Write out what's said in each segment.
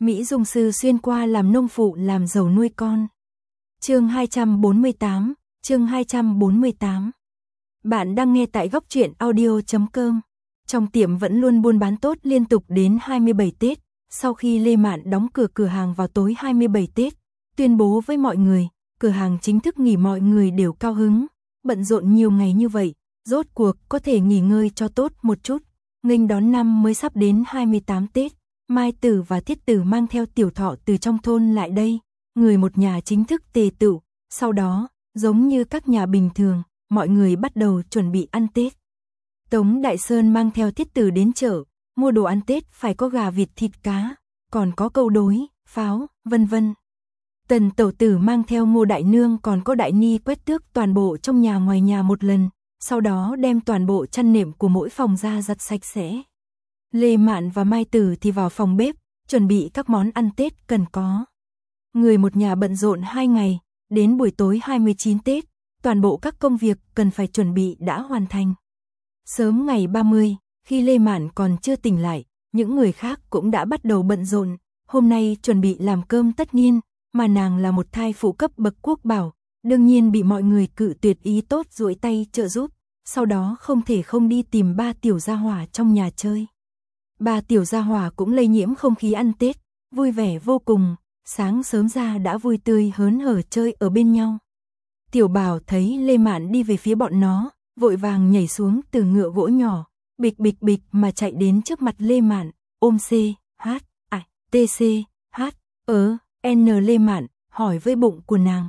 Mỹ Dung sư xuyên qua làm nông phụ làm giàu nuôi con. Chương 248, chương 248. Bạn đang nghe tại góc truyện audio.com. Trong tiệm vẫn luôn buôn bán tốt liên tục đến 27 Tết, sau khi Lê Mạn đóng cửa cửa hàng vào tối 27 Tết, tuyên bố với mọi người, cửa hàng chính thức nghỉ, mọi người đều cao hứng, bận rộn nhiều ngày như vậy, rốt cuộc có thể nghỉ ngơi cho tốt một chút, nghênh đón năm mới sắp đến 28 Tết. Mai Tử và Thiết Tử mang theo Tiểu Thọ từ trong thôn lại đây, người một nhà chính thức tề tựu, sau đó, giống như các nhà bình thường, mọi người bắt đầu chuẩn bị ăn Tết. Tống Đại Sơn mang theo Thiết Tử đến chợ, mua đồ ăn Tết phải có gà vịt thịt cá, còn có câu đối, pháo, vân vân. Tần Tẩu Tử mang theo Ngô Đại Nương còn có Đại Ni quét tước toàn bộ trong nhà ngoài nhà một lần, sau đó đem toàn bộ chăn nệm của mỗi phòng ra giặt sạch sẽ. Lê Mạn và Mai Tử thì vào phòng bếp, chuẩn bị các món ăn Tết cần có. Người một nhà bận rộn 2 ngày, đến buổi tối 29 Tết, toàn bộ các công việc cần phải chuẩn bị đã hoàn thành. Sớm ngày 30, khi Lê Mạn còn chưa tỉnh lại, những người khác cũng đã bắt đầu bận rộn, hôm nay chuẩn bị làm cơm tất niên, mà nàng là một thai phụ cấp bậc quốc bảo, đương nhiên bị mọi người cự tuyệt, ý tốt duỗi tay trợ giúp, sau đó không thể không đi tìm ba tiểu gia hỏa trong nhà chơi. Ba tiểu gia hỏa cũng lây nhiễm không khí ăn Tết, vui vẻ vô cùng, sáng sớm ra đã vui tươi hớn hở chơi ở bên nhau. Tiểu Bảo thấy Lê Mạn đi về phía bọn nó, vội vàng nhảy xuống từ ngựa gỗ nhỏ, bịch bịch bịch mà chạy đến trước mặt Lê Mạn, ôm C, H, I, T, C, H, N. Lê Mạn hỏi với bụng của nàng.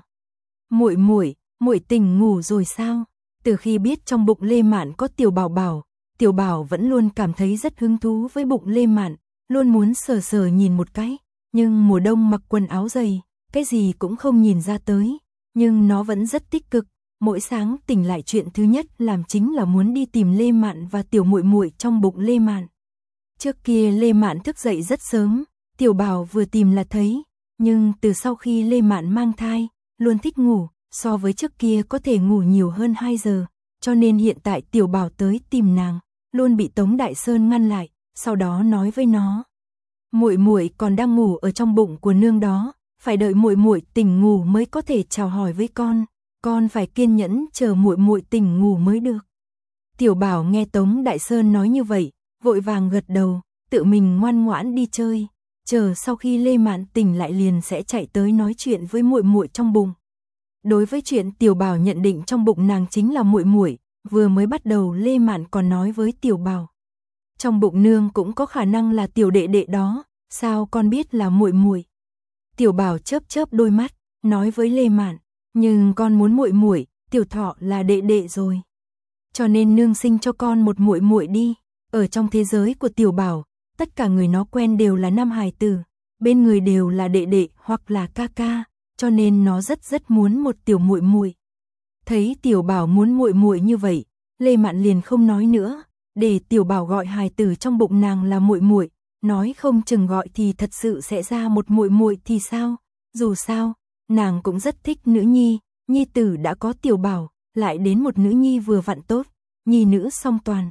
Muội tỉnh ngủ rồi sao? Từ khi biết trong bụng Lê Mạn có Tiểu Bảo, Tiểu Bảo vẫn luôn cảm thấy rất hứng thú với bụng Lê Mạn, luôn muốn sờ sờ nhìn một cái, nhưng mùa đông mặc quần áo dày, cái gì cũng không nhìn ra tới, nhưng nó vẫn rất tích cực, mỗi sáng tỉnh lại chuyện thứ nhất làm chính là muốn đi tìm Lê Mạn và tiểu muội trong bụng Lê Mạn. Trước kia Lê Mạn thức dậy rất sớm, Tiểu Bảo vừa tìm là thấy, nhưng từ sau khi Lê Mạn mang thai, luôn thích ngủ, so với trước kia có thể ngủ nhiều hơn 2 giờ, cho nên hiện tại Tiểu Bảo tới tìm nàng, luôn bị Tống Đại Sơn ngăn lại, sau đó nói với nó: "Muội còn đang ngủ ở trong bụng của nương đó, phải đợi muội tỉnh ngủ mới có thể chào hỏi với con phải kiên nhẫn chờ muội tỉnh ngủ mới được." Tiểu Bảo nghe Tống Đại Sơn nói như vậy, vội vàng gật đầu, tự mình ngoan ngoãn đi chơi, chờ sau khi Lê Mạn tỉnh lại liền sẽ chạy tới nói chuyện với muội trong bụng. Đối với chuyện Tiểu Bảo nhận định trong bụng nàng chính là muội, vừa mới bắt đầu Lê Mạn còn nói với Tiểu Bảo: "Trong bụng nương cũng có khả năng là tiểu đệ đệ đó, sao con biết là muội?" Tiểu Bảo chớp chớp đôi mắt, nói với Lê Mạn: "Nhưng con muốn muội, Tiểu Thọ là đệ đệ rồi. Cho nên nương sinh cho con một muội đi." Ở trong thế giới của Tiểu Bảo, tất cả người nó quen đều là nam hài tử, bên người đều là đệ đệ hoặc là ca ca, cho nên nó rất muốn một tiểu muội. Thấy Tiểu Bảo muốn muội như vậy, Lê Mạn liền không nói nữa, để Tiểu Bảo gọi hài tử trong bụng nàng là muội, nói không chừng gọi thì thật sự sẽ ra một muội thì sao? Dù sao, nàng cũng rất thích nữ nhi, nhi tử đã có Tiểu Bảo, lại đến một nữ nhi vừa vặn tốt, nhi nữ song toàn.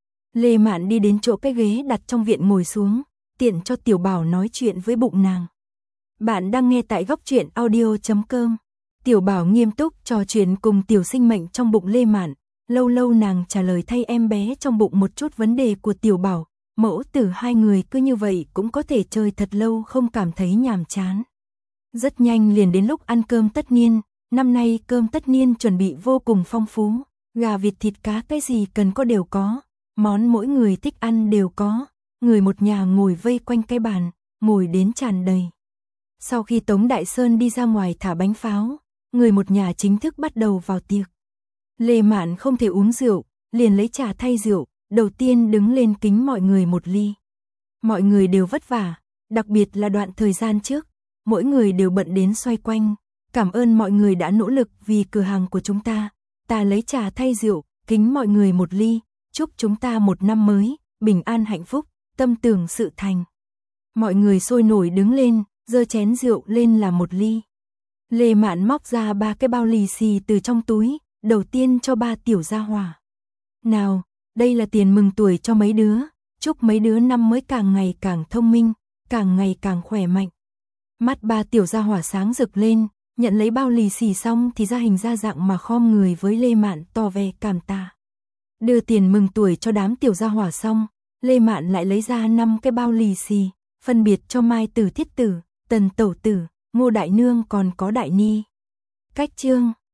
Lê Mạn đi đến chỗ cái ghế đặt trong viện ngồi xuống, tiện cho Tiểu Bảo nói chuyện với bụng nàng. Bạn đang nghe tại góc truyện audio.com. Tiểu Bảo nghiêm túc trò chuyện cùng tiểu sinh mệnh trong bụng Lê Mạn, lâu lâu nàng trả lời thay em bé trong bụng một chút vấn đề của Tiểu Bảo, mẫu tử hai người cứ như vậy cũng có thể chơi thật lâu không cảm thấy nhàm chán. Rất nhanh liền đến lúc ăn cơm tất niên, năm nay cơm tất niên chuẩn bị vô cùng phong phú, gà vịt thịt cá cái gì cần có đều có, món mỗi người thích ăn đều có, người một nhà ngồi vây quanh cái bàn, ngồi đến tràn đầy. Sau khi Tống Đại Sơn đi ra ngoài thả bánh pháo, người một nhà chính thức bắt đầu vào tiệc. Lê Mạn không thể uống rượu, liền lấy trà thay rượu, đầu tiên đứng lên kính mọi người một ly. Mọi người đều vất vả, đặc biệt là đoạn thời gian trước, mỗi người đều bận đến xoay quanh, cảm ơn mọi người đã nỗ lực vì cửa hàng của chúng ta. Ta lấy trà thay rượu, kính mọi người một ly, chúc chúng ta một năm mới, bình an hạnh phúc, tâm tưởng sự thành. Mọi người sôi nổi đứng lên, giơ chén rượu lên làm một ly. Lê Mạn móc ra 3 cái bao lì xì từ trong túi, đầu tiên cho 3 tiểu gia hỏa. "Nào, đây là tiền mừng tuổi cho mấy đứa, chúc mấy đứa năm mới càng ngày càng thông minh, càng ngày càng khỏe mạnh. Mắt ba tiểu gia hỏa sáng rực lên, nhận lấy bao lì xì xong thì ra hình ra dạng mà khom người với Lê Mạn tỏ vẻ cảm tạ. Đưa tiền mừng tuổi cho đám tiểu gia hỏa xong, Lê Mạn lại lấy ra 5 cái bao lì xì, phân biệt cho Mai Tử Thiết Tử, Tần Tẩu Tử, Ngô Đại Nương còn có Đại Ni. Cách chương